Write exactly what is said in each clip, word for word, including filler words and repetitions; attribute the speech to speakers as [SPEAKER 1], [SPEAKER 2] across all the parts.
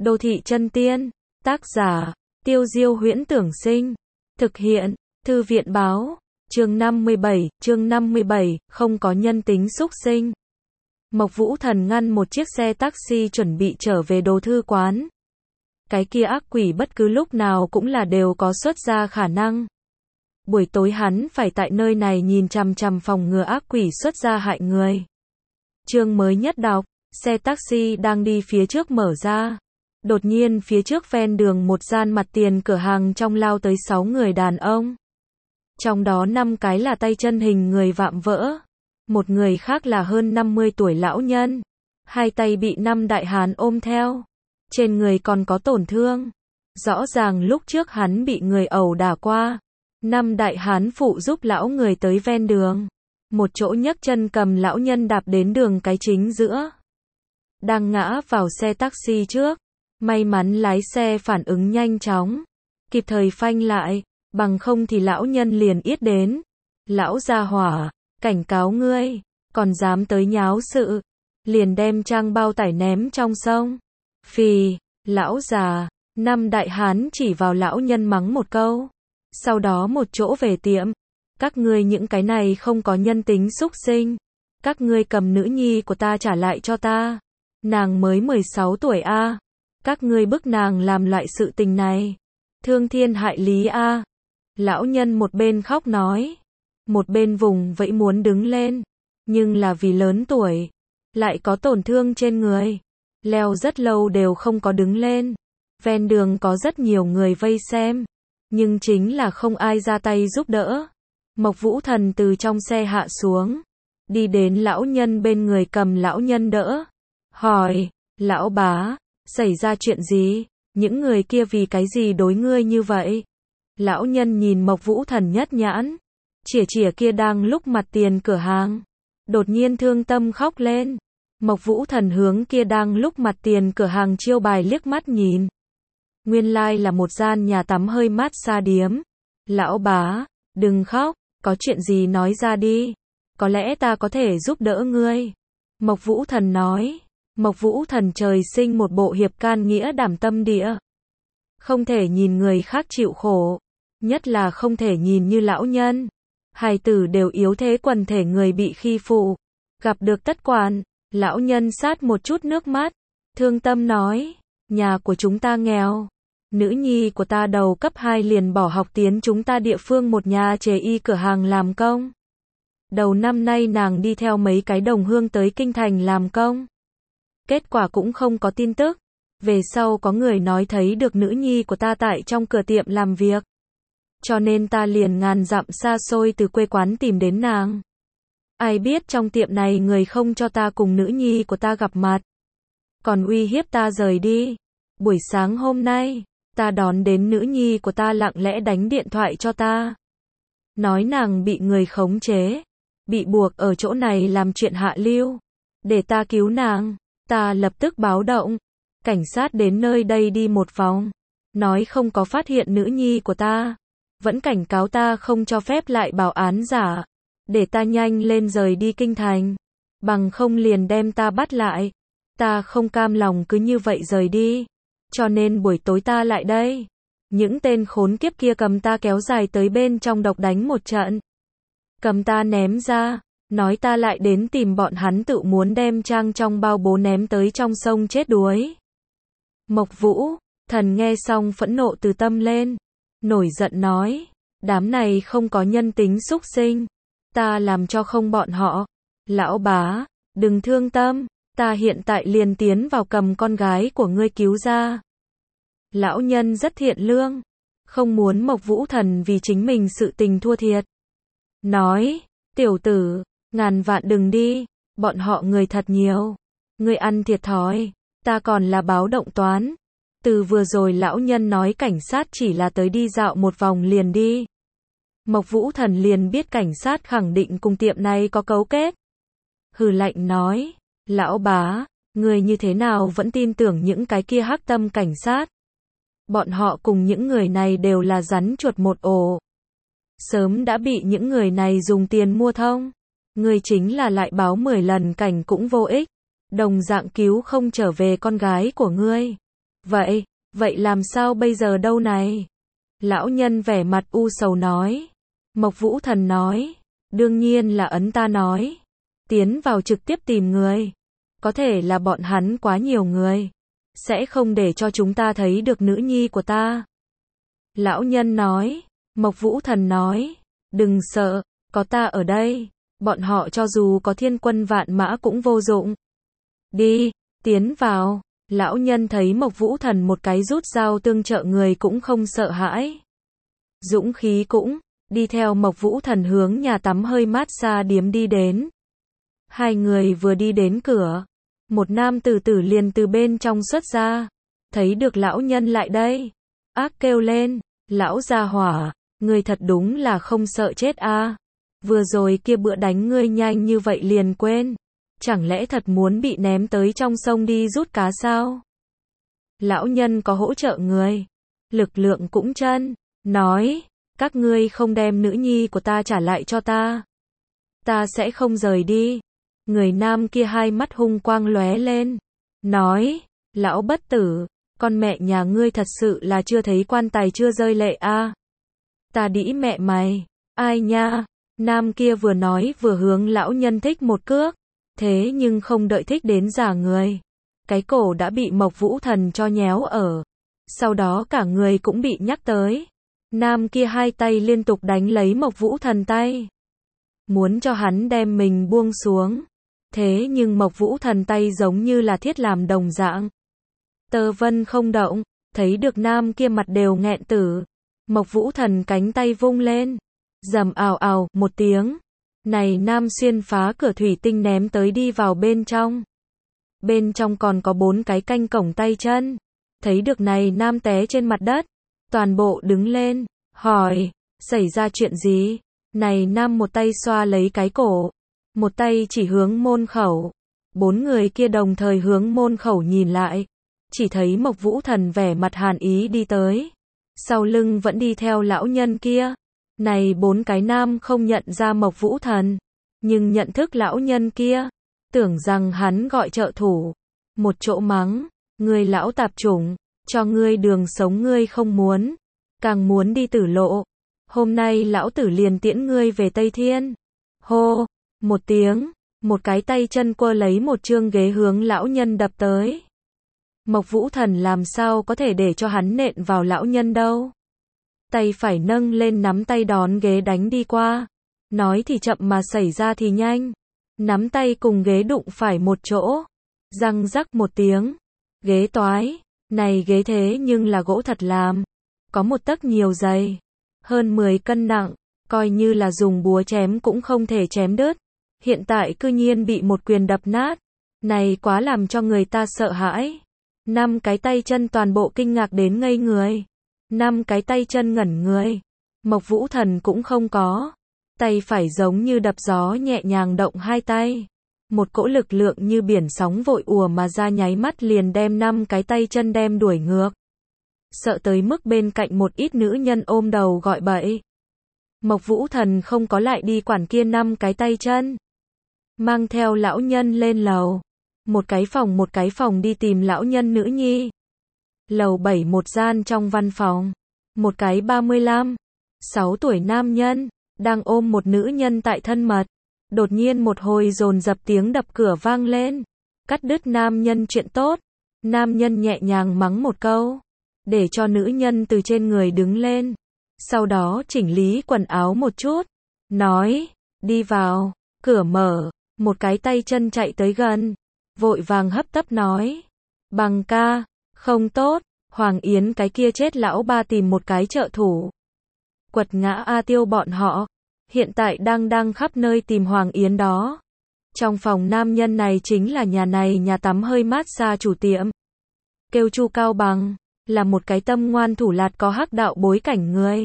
[SPEAKER 1] Đô thị chân tiên, tác giả, Tiêu Diêu Huyễn Tưởng Sinh, thực hiện, Thư viện Báo, chương năm mươi bảy, chương năm mươi bảy, không có nhân tính xúc sinh. Mộc Vũ Thần ngăn một chiếc xe taxi chuẩn bị trở về đồ thư quán. Cái kia ác quỷ bất cứ lúc nào cũng là đều có xuất ra khả năng. Buổi tối hắn phải tại nơi này nhìn chằm chằm phòng ngừa ác quỷ xuất ra hại người. Chương mới nhất đọc, xe taxi đang đi phía trước mở ra. Đột nhiên phía trước ven đường một gian mặt tiền cửa hàng trong lao tới sáu người đàn ông. Trong đó năm cái là tay chân hình người vạm vỡ. Một người khác là hơn năm mươi tuổi lão nhân. Hai tay bị năm đại hán ôm theo. Trên người còn có tổn thương. Rõ ràng lúc trước hắn bị người ẩu đả qua. Năm đại hán phụ giúp lão người tới ven đường. Một chỗ nhấc chân cầm lão nhân đạp đến đường cái chính giữa. Đang ngã vào xe taxi trước. May mắn lái xe phản ứng nhanh chóng. Kịp thời phanh lại. Bằng không thì lão nhân liền yết đến. Lão gia hỏa, cảnh cáo ngươi. Còn dám tới nháo sự. Liền đem trang bao tải ném trong sông. Phì, lão già. Năm đại hán chỉ vào lão nhân mắng một câu. Sau đó một chỗ về tiệm. Các ngươi những cái này không có nhân tính xúc sinh. Các ngươi cầm nữ nhi của ta trả lại cho ta. Nàng mới mười sáu tuổi a. À. Các ngươi bức nàng làm loại sự tình này. Thương thiên hại lý a. À. Lão nhân một bên khóc nói. Một bên vùng vẫy muốn đứng lên. Nhưng là vì lớn tuổi. Lại có tổn thương trên người. Leo rất lâu đều không có đứng lên. Ven đường có rất nhiều người vây xem. Nhưng chính là không ai ra tay giúp đỡ. Mộc Vũ Thần từ trong xe hạ xuống. Đi đến lão nhân bên người cầm lão nhân đỡ. Hỏi, lão bá, xảy ra chuyện gì? Những người kia vì cái gì đối ngươi như vậy? Lão nhân nhìn Mộc Vũ Thần nhất nhãn. Chỉa chỉa kia đang lúc mặt tiền cửa hàng. Đột nhiên thương tâm khóc lên. Mộc Vũ Thần hướng kia đang lúc mặt tiền cửa hàng chiêu bài liếc mắt nhìn. Nguyên lai là một gian nhà tắm hơi mát xa điếm. Lão bá, đừng khóc, có chuyện gì nói ra đi. Có lẽ ta có thể giúp đỡ ngươi. Mộc Vũ Thần nói. Mộc Vũ Thần trời sinh một bộ hiệp can nghĩa đảm tâm địa. Không thể nhìn người khác chịu khổ. Nhất là không thể nhìn như lão nhân. Hài tử đều yếu thế quần thể người bị khi phụ. Gặp được tất quản. Lão nhân sát một chút nước mắt. Thương tâm nói. Nhà của chúng ta nghèo. Nữ nhi của ta đầu cấp hai liền bỏ học tiến chúng ta địa phương một nhà chế y cửa hàng làm công. Đầu năm nay nàng đi theo mấy cái đồng hương tới kinh thành làm công. Kết quả cũng không có tin tức. Về sau có người nói thấy được nữ nhi của ta tại trong cửa tiệm làm việc. Cho nên ta liền ngàn dặm xa xôi từ quê quán tìm đến nàng. Ai biết trong tiệm này người không cho ta cùng nữ nhi của ta gặp mặt. Còn uy hiếp ta rời đi. Buổi sáng hôm nay, ta đón đến nữ nhi của ta lặng lẽ đánh điện thoại cho ta. Nói nàng bị người khống chế. Bị buộc ở chỗ này làm chuyện hạ lưu. Để ta cứu nàng. Ta lập tức báo động. Cảnh sát đến nơi đây đi một vòng. Nói không có phát hiện nữ nhi của ta. Vẫn cảnh cáo ta không cho phép lại báo án giả. Để ta nhanh lên rời đi kinh thành. Bằng không liền đem ta bắt lại. Ta không cam lòng cứ như vậy rời đi. Cho nên buổi tối ta lại đây. Những tên khốn kiếp kia cầm ta kéo dài tới bên trong độc đánh một trận. Cầm ta ném ra. Nói ta lại đến tìm bọn hắn tự muốn đem trang trong bao bố ném tới trong sông chết đuối. Mộc Vũ Thần nghe xong phẫn nộ từ tâm lên. Nổi giận nói. Đám này không có nhân tính xúc sinh. Ta làm cho không bọn họ. Lão bá, đừng thương tâm. Ta hiện tại liền tiến vào cầm con gái của ngươi cứu ra. Lão nhân rất thiện lương. Không muốn Mộc Vũ Thần vì chính mình sự tình thua thiệt. Nói, tiểu tử, ngàn vạn đừng đi. Bọn họ người thật nhiều. Ngươi ăn thiệt thòi. Ta còn là báo động toán. Từ vừa rồi lão nhân nói cảnh sát chỉ là tới đi dạo một vòng liền đi. Mộc Vũ Thần liền biết cảnh sát khẳng định cùng tiệm này có cấu kết. Hừ lạnh nói. Lão bá, người như thế nào vẫn tin tưởng những cái kia hắc tâm cảnh sát. Bọn họ cùng những người này đều là rắn chuột một ổ. Sớm đã bị những người này dùng tiền mua thông. Người chính là lại báo mười lần cảnh cũng vô ích. Đồng dạng cứu không trở về con gái của ngươi. Vậy, vậy làm sao bây giờ đâu này? Lão nhân vẻ mặt u sầu nói. Mộc Vũ Thần nói, đương nhiên là ấn ta nói. Tiến vào trực tiếp tìm người. Có thể là bọn hắn quá nhiều người. Sẽ không để cho chúng ta thấy được nữ nhi của ta. Lão nhân nói. Mộc Vũ Thần nói, đừng sợ, có ta ở đây. Bọn họ cho dù có thiên quân vạn mã cũng vô dụng. Đi, tiến vào. Lão nhân thấy Mộc Vũ Thần một cái rút dao tương trợ người cũng không sợ hãi. Dũng khí cũng, đi theo Mộc Vũ Thần hướng nhà tắm hơi mát xa điếm đi đến. Hai người vừa đi đến cửa, một nam tử tử liền từ bên trong xuất ra, thấy được lão nhân lại đây, ác kêu lên, lão gia hỏa, ngươi thật đúng là không sợ chết a. À. Vừa rồi kia bữa đánh ngươi nhanh như vậy liền quên, chẳng lẽ thật muốn bị ném tới trong sông đi rút cá sao? Lão nhân có hỗ trợ người, lực lượng cũng chân, nói, các ngươi không đem nữ nhi của ta trả lại cho ta, ta sẽ không rời đi. Người nam kia hai mắt hung quang lóe lên, nói, lão bất tử, con mẹ nhà ngươi thật sự là chưa thấy quan tài chưa rơi lệ a. À. Ta đĩ mẹ mày, ai nha? Nam kia vừa nói vừa hướng lão nhân thích một cước, thế nhưng không đợi thích đến giả người. Cái cổ đã bị Mộc Vũ Thần cho nhéo ở. Sau đó cả người cũng bị nhắc tới. Nam kia hai tay liên tục đánh lấy Mộc Vũ Thần tay. Muốn cho hắn đem mình buông xuống. Thế nhưng Mộc Vũ Thần tay giống như là thiết làm đồng dạng. Tơ vân không động, thấy được nam kia mặt đều nghẹn tử. Mộc Vũ Thần cánh tay vung lên. Rầm ào ào, một tiếng. Này nam xuyên phá cửa thủy tinh ném tới đi vào bên trong. Bên trong còn có bốn cái canh cổng tay chân. Thấy được này nam té trên mặt đất. Toàn bộ đứng lên, hỏi, xảy ra chuyện gì? Này nam một tay xoa lấy cái cổ. Một tay chỉ hướng môn khẩu. Bốn người kia đồng thời hướng môn khẩu nhìn lại. Chỉ thấy Mộc Vũ Thần vẻ mặt hàn ý đi tới. Sau lưng vẫn đi theo lão nhân kia. Này bốn cái nam không nhận ra Mộc Vũ Thần. Nhưng nhận thức lão nhân kia. Tưởng rằng hắn gọi trợ thủ. Một chỗ mắng. Ngươi lão tạp chủng. Cho ngươi đường sống ngươi không muốn. Càng muốn đi tử lộ. Hôm nay lão tử liền tiễn ngươi về Tây Thiên. Hô. Một tiếng, một cái tay chân quơ lấy một chương ghế hướng lão nhân đập tới. Mộc Vũ Thần làm sao có thể để cho hắn nện vào lão nhân đâu. Tay phải nâng lên nắm tay đón ghế đánh đi qua. Nói thì chậm mà xảy ra thì nhanh. Nắm tay cùng ghế đụng phải một chỗ. Răng rắc một tiếng. Ghế toái. Này ghế thế nhưng là gỗ thật làm. Có một tấc nhiều dày. Hơn mười cân nặng. Coi như là dùng búa chém cũng không thể chém đứt. Hiện tại cư nhiên bị một quyền đập nát. Này quá làm cho người ta sợ hãi. Năm cái tay chân toàn bộ kinh ngạc đến ngây người. Năm cái tay chân ngẩn người. Mộc Vũ Thần cũng không có. Tay phải giống như đập gió nhẹ nhàng động hai tay. Một cỗ lực lượng như biển sóng vội ùa mà ra nháy mắt liền đem năm cái tay chân đem đuổi ngược. Sợ tới mức bên cạnh một ít nữ nhân ôm đầu gọi bậy. Mộc Vũ Thần không có lại đi quản kia năm cái tay chân. Mang theo lão nhân lên lầu. Một cái phòng một cái phòng đi tìm lão nhân nữ nhi. Lầu bảy một gian trong văn phòng. Một cái ba mươi lăm, sáu tuổi nam nhân, đang ôm một nữ nhân tại thân mật. Đột nhiên một hồi dồn dập tiếng đập cửa vang lên. Cắt đứt nam nhân chuyện tốt. Nam nhân nhẹ nhàng mắng một câu. Để cho nữ nhân từ trên người đứng lên. Sau đó chỉnh lý quần áo một chút. Nói, đi vào, cửa mở. Một cái tay chân chạy tới gần. Vội vàng hấp tấp nói. Bằng ca, không tốt. Hoàng Yến cái kia chết lão ba tìm một cái trợ thủ. Quật ngã A Tiêu bọn họ. Hiện tại đang đang khắp nơi tìm Hoàng Yến đó. Trong phòng nam nhân này chính là nhà này nhà tắm hơi mát xa chủ tiệm. Kêu Chu Cao Bằng. Là một cái tâm ngoan thủ lạt có hắc đạo bối cảnh người.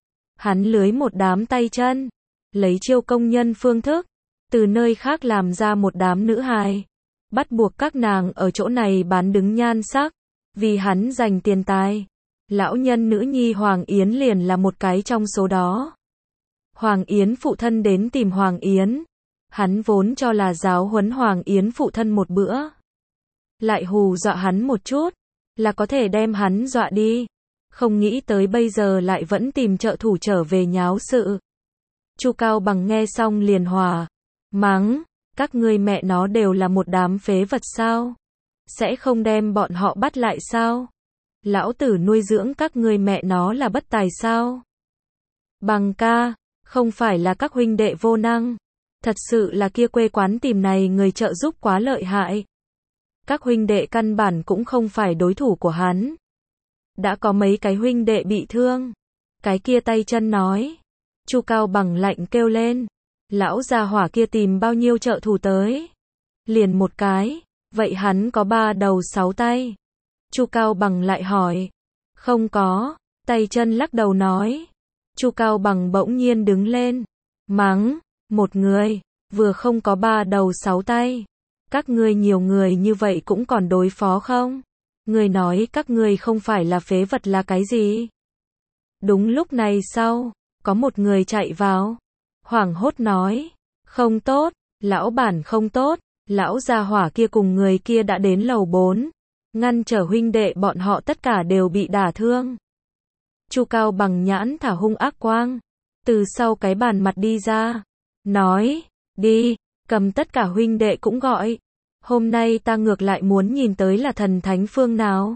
[SPEAKER 1] Hắn lưới một đám tay chân. Lấy chiêu công nhân phương thức. Từ nơi khác làm ra một đám nữ hài. Bắt buộc các nàng ở chỗ này bán đứng nhan sắc. Vì hắn dành tiền tài. Lão nhân nữ nhi Hoàng Yến liền là một cái trong số đó. Hoàng Yến phụ thân đến tìm Hoàng Yến. Hắn vốn cho là giáo huấn Hoàng Yến phụ thân một bữa. Lại hù dọa hắn một chút. là có thể đem hắn dọa đi. Không nghĩ tới bây giờ lại vẫn tìm trợ thủ trở về nháo sự. Chu Cao Bằng nghe xong liền hòa, mắng, các ngươi mẹ nó đều là một đám phế vật sao? Sẽ không đem bọn họ bắt lại sao? Lão tử nuôi dưỡng các ngươi mẹ nó là bất tài sao? Bằng ca, không phải là các huynh đệ vô năng. Thật sự là kia quê quán tìm này người trợ giúp quá lợi hại. Các huynh đệ căn bản cũng không phải đối thủ của hắn. Đã có mấy cái huynh đệ bị thương. Cái kia tay chân nói. Chu Cao Bằng lạnh kêu lên. Lão già hỏa kia tìm bao nhiêu trợ thủ tới? Liền một cái. Vậy hắn có ba đầu sáu tay. Chu Cao Bằng lại hỏi. Không có. Tay chân lắc đầu nói. Chu Cao Bằng bỗng nhiên đứng lên. Mắng. Một người. Vừa không có ba đầu sáu tay. Các ngươi nhiều người như vậy cũng còn đối phó không? Người nói các ngươi không phải là phế vật là cái gì? Đúng lúc này sau. Có một người chạy vào. Hoảng hốt nói. Không tốt. Lão bản không tốt. Lão gia hỏa kia cùng người kia đã đến lầu bốn. Ngăn trở huynh đệ bọn họ tất cả đều bị đả thương. Chu Cao Bằng nhãn thả hung ác quang. Từ sau cái bàn mặt đi ra. Nói. Đi. Cầm tất cả huynh đệ cũng gọi. Hôm nay ta ngược lại muốn nhìn tới là thần thánh phương nào.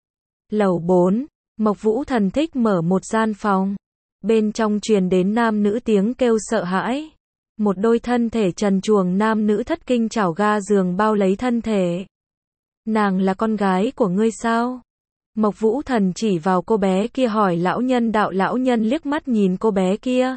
[SPEAKER 1] Lầu bốn. Mộc Vũ Thần thích mở một gian phòng. Bên trong truyền đến nam nữ tiếng kêu sợ hãi. Một đôi thân thể trần truồng nam nữ thất kinh chảo ga giường bao lấy thân thể. Nàng là con gái của ngươi sao? Mộc Vũ Thần chỉ vào cô bé kia hỏi lão nhân đạo lão nhân liếc mắt nhìn cô bé kia.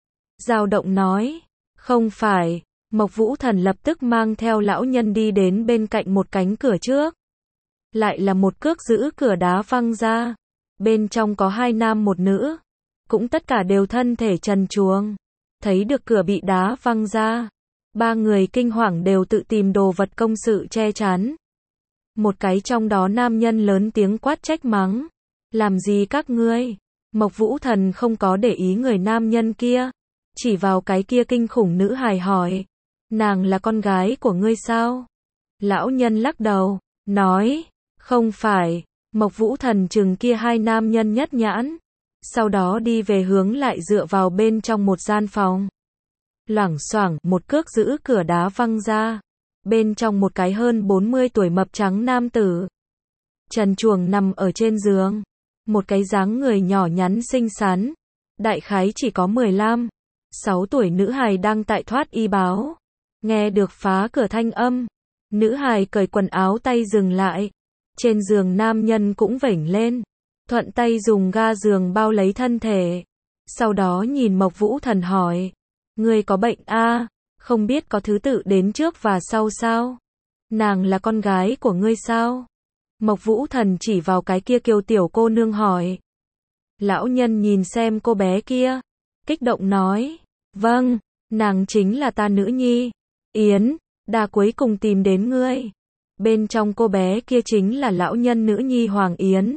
[SPEAKER 1] Dao động nói. Không phải. Mộc Vũ Thần lập tức mang theo lão nhân đi đến bên cạnh một cánh cửa trước. Lại là một cước giữ cửa đá văng ra. Bên trong có hai nam một nữ. Cũng tất cả đều thân thể trần truồng. Thấy được cửa bị đá văng ra. Ba người kinh hoàng đều tự tìm đồ vật công sự che chắn. Một cái trong đó nam nhân lớn tiếng quát trách mắng. Làm gì các ngươi? Mộc Vũ Thần không có để ý người nam nhân kia. Chỉ vào cái kia kinh khủng nữ hài hỏi. Nàng là con gái của ngươi sao? Lão nhân lắc đầu. Nói. Không phải. Mộc Vũ Thần chừng kia hai nam nhân nhất nhãn. Sau đó đi về hướng lại dựa vào bên trong một gian phòng. Loảng xoảng một cước giữ cửa đá văng ra. Bên trong một cái hơn bốn mươi tuổi mập trắng nam tử. Trần truồng nằm ở trên giường. Một cái dáng người nhỏ nhắn xinh xắn. Đại khái chỉ có mười lăm, sáu tuổi nữ hài đang tại thoát y báo. Nghe được phá cửa thanh âm. Nữ hài cởi quần áo tay dừng lại. Trên giường nam nhân cũng vểnh lên. Thuận tay dùng ga giường bao lấy thân thể. Sau đó nhìn Mộc Vũ Thần hỏi. Ngươi có bệnh a? À? Không biết có thứ tự đến trước và sau sao? Nàng là con gái của ngươi sao? Mộc Vũ Thần chỉ vào cái kia kiều tiểu cô nương hỏi. Lão nhân nhìn xem cô bé kia. Kích động nói. Vâng, nàng chính là ta nữ nhi. Yến, đa cuối cùng tìm đến ngươi. Bên trong cô bé kia chính là lão nhân nữ nhi Hoàng Yến.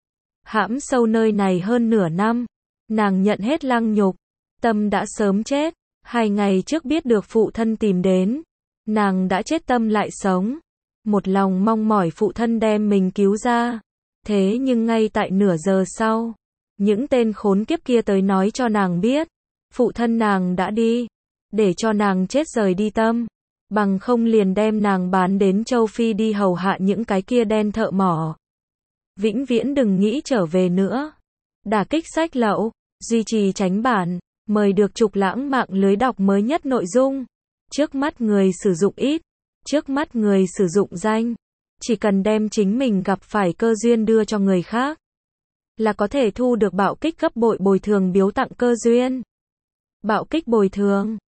[SPEAKER 1] Hãm sâu nơi này hơn nửa năm. Nàng nhận hết lăng nhục. Tâm đã sớm chết. Hai ngày trước biết được phụ thân tìm đến. Nàng đã chết tâm lại sống. Một lòng mong mỏi phụ thân đem mình cứu ra. Thế nhưng ngay tại nửa giờ sau. Những tên khốn kiếp kia tới nói cho nàng biết. Phụ thân nàng đã đi. Để cho nàng chết rời đi tâm. Bằng không liền đem nàng bán đến châu Phi đi hầu hạ những cái kia đen thợ mỏ. Vĩnh viễn đừng nghĩ trở về nữa. Đả kích sách lậu. Duy trì tránh bản. Mời được Trục Lãng mạng lưới đọc mới nhất nội dung. Trước mắt người sử dụng ít. Trước mắt người sử dụng danh. Chỉ cần đem chính mình gặp phải cơ duyên đưa cho người khác. Là có thể thu được bạo kích gấp bội bồi thường biếu tặng cơ duyên. Bạo kích bồi thường.